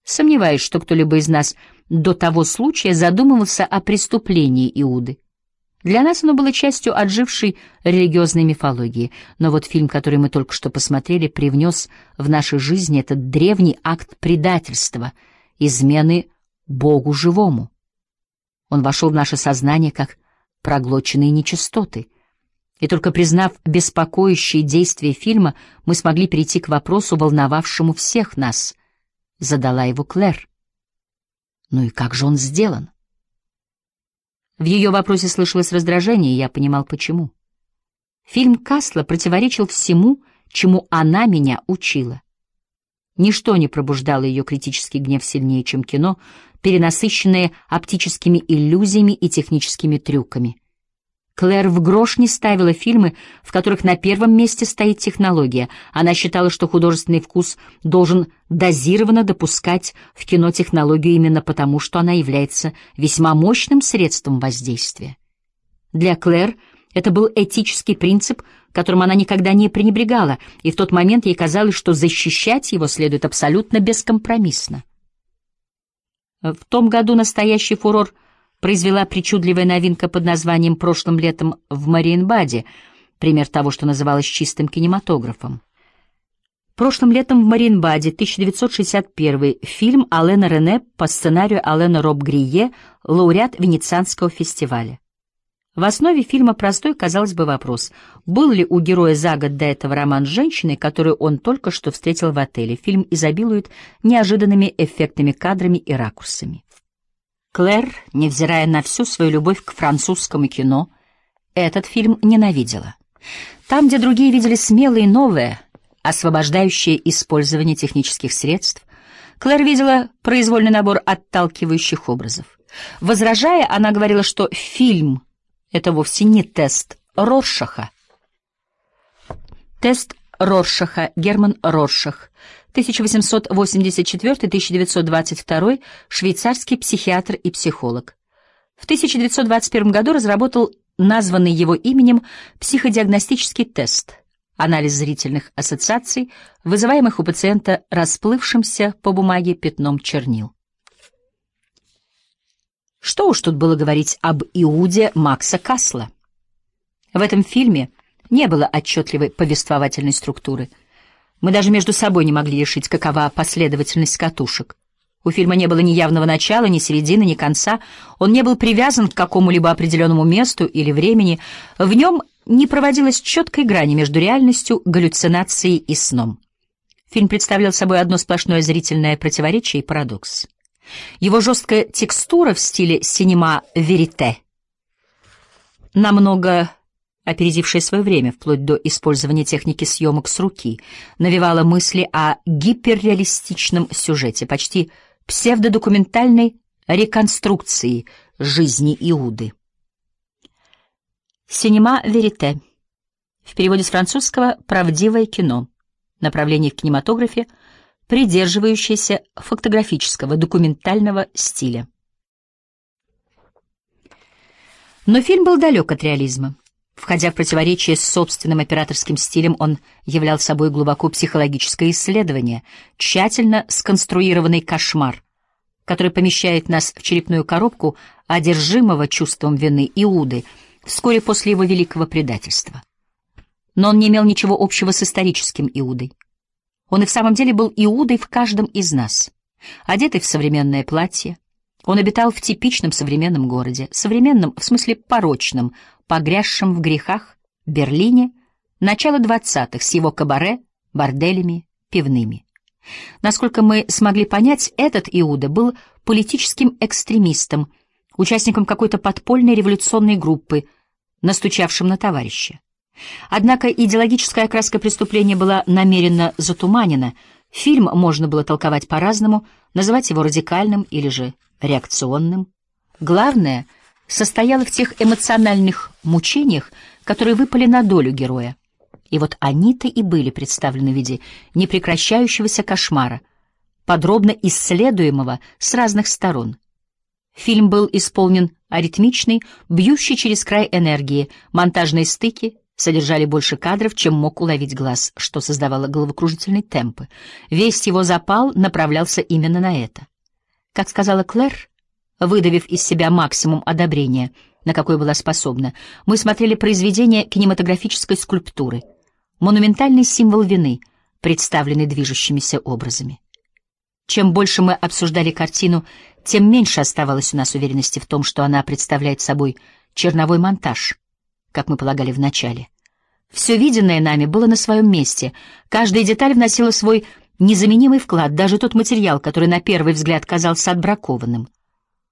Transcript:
Сомневаюсь, что кто-либо из нас до того случая задумывался о преступлении Иуды. Для нас оно было частью отжившей религиозной мифологии, но вот фильм, который мы только что посмотрели, привнес в наши жизни этот древний акт предательства, измены Богу живому. Он вошел в наше сознание как проглоченные нечистоты. И только признав беспокоящие действия фильма, мы смогли перейти к вопросу, волновавшему всех нас. Задала его Клэр. Ну и как же он сделан? В ее вопросе слышалось раздражение, и я понимал, почему. Фильм Касла противоречил всему, чему она меня учила. Ничто не пробуждало ее критический гнев сильнее, чем кино, перенасыщенное оптическими иллюзиями и техническими трюками. Клэр в грош не ставила фильмы, в которых на первом месте стоит технология. Она считала, что художественный вкус должен дозированно допускать в кино технологию именно потому, что она является весьма мощным средством воздействия. Для Клэр это был этический принцип, которым она никогда не пренебрегала, и в тот момент ей казалось, что защищать его следует абсолютно бескомпромиссно. В том году настоящий фурор произвела причудливая новинка под названием «Прошлым летом в Мариенбаде», пример того, что называлось чистым кинематографом. «Прошлым летом в Мариенбаде», 1961, фильм Алена Рене по сценарию Алена Роб-Грие, лауреат Венецианского фестиваля. В основе фильма простой, казалось бы, вопрос: был ли у героя за год до этого роман с женщиной, которую он только что встретил в отеле? Фильм изобилует неожиданными эффектными кадрами и ракурсами. Клэр, невзирая на всю свою любовь к французскому кино, этот фильм ненавидела. Там, где другие видели смелое и новое, освобождающее использование технических средств, Клэр видела произвольный набор отталкивающих образов. Возражая, она говорила, что фильм — это вовсе не тест Роршаха. Тест Роршаха, Герман Роршах, 1884-1922, швейцарский психиатр и психолог. В 1921 году разработал названный его именем психодиагностический тест, анализ зрительных ассоциаций, вызываемых у пациента расплывшимся по бумаге пятном чернил. Что уж тут было говорить об Иуде Макса Касла. В этом фильме не было отчетливой повествовательной структуры. Мы даже между собой не могли решить, какова последовательность катушек. У фильма не было ни явного начала, ни середины, ни конца. Он не был привязан к какому-либо определенному месту или времени. В нем не проводилась четкой грани между реальностью, галлюцинацией и сном. Фильм представлял собой одно сплошное зрительное противоречие и парадокс. Его жесткая текстура в стиле «синема верите», намного опередившая свое время, вплоть до использования техники съемок с руки, навевала мысли о гиперреалистичном сюжете, почти псевдодокументальной реконструкции жизни Иуды. «Синема верите», в переводе с французского «правдивое кино», направление в кинематографе, придерживающееся фотографического документального стиля. Но фильм был далек от реализма. Входя в противоречие с собственным операторским стилем, он являл собой глубоко психологическое исследование, тщательно сконструированный кошмар, который помещает нас в черепную коробку одержимого чувством вины Иуды вскоре после его великого предательства. Но он не имел ничего общего с историческим Иудой. Он и в самом деле был Иудой в каждом из нас, одетый в современное платье. Он обитал в типичном современном городе, современном, в смысле порочном, погрязшем в грехах Берлине начала 20-х с его кабаре, борделями, пивными. Насколько мы смогли понять, этот Иуда был политическим экстремистом, участником какой-то подпольной революционной группы, настучавшим на товарища. Однако идеологическая окраска преступления была намеренно затуманена. Фильм можно было толковать по-разному, называть его радикальным или же реакционным. Главное состояло в тех эмоциональных мучениях, которые выпали на долю героя. И вот они-то и были представлены в виде непрекращающегося кошмара, подробно исследуемого с разных сторон. Фильм был исполнен аритмичной, бьющей через край энергии, монтажные стыки, содержали больше кадров, чем мог уловить глаз, что создавало головокружительные темпы. Весь его запал направлялся именно на это. Как сказала Клэр, выдавив из себя максимум одобрения, на какое была способна, мы смотрели произведение кинематографической скульптуры, монументальный символ вины, представленный движущимися образами. Чем больше мы обсуждали картину, тем меньше оставалось у нас уверенности в том, что она представляет собой черновой монтаж, как мы полагали вначале. Все виденное нами было на своем месте, каждая деталь вносила свой незаменимый вклад, даже тот материал, который на первый взгляд казался отбракованным.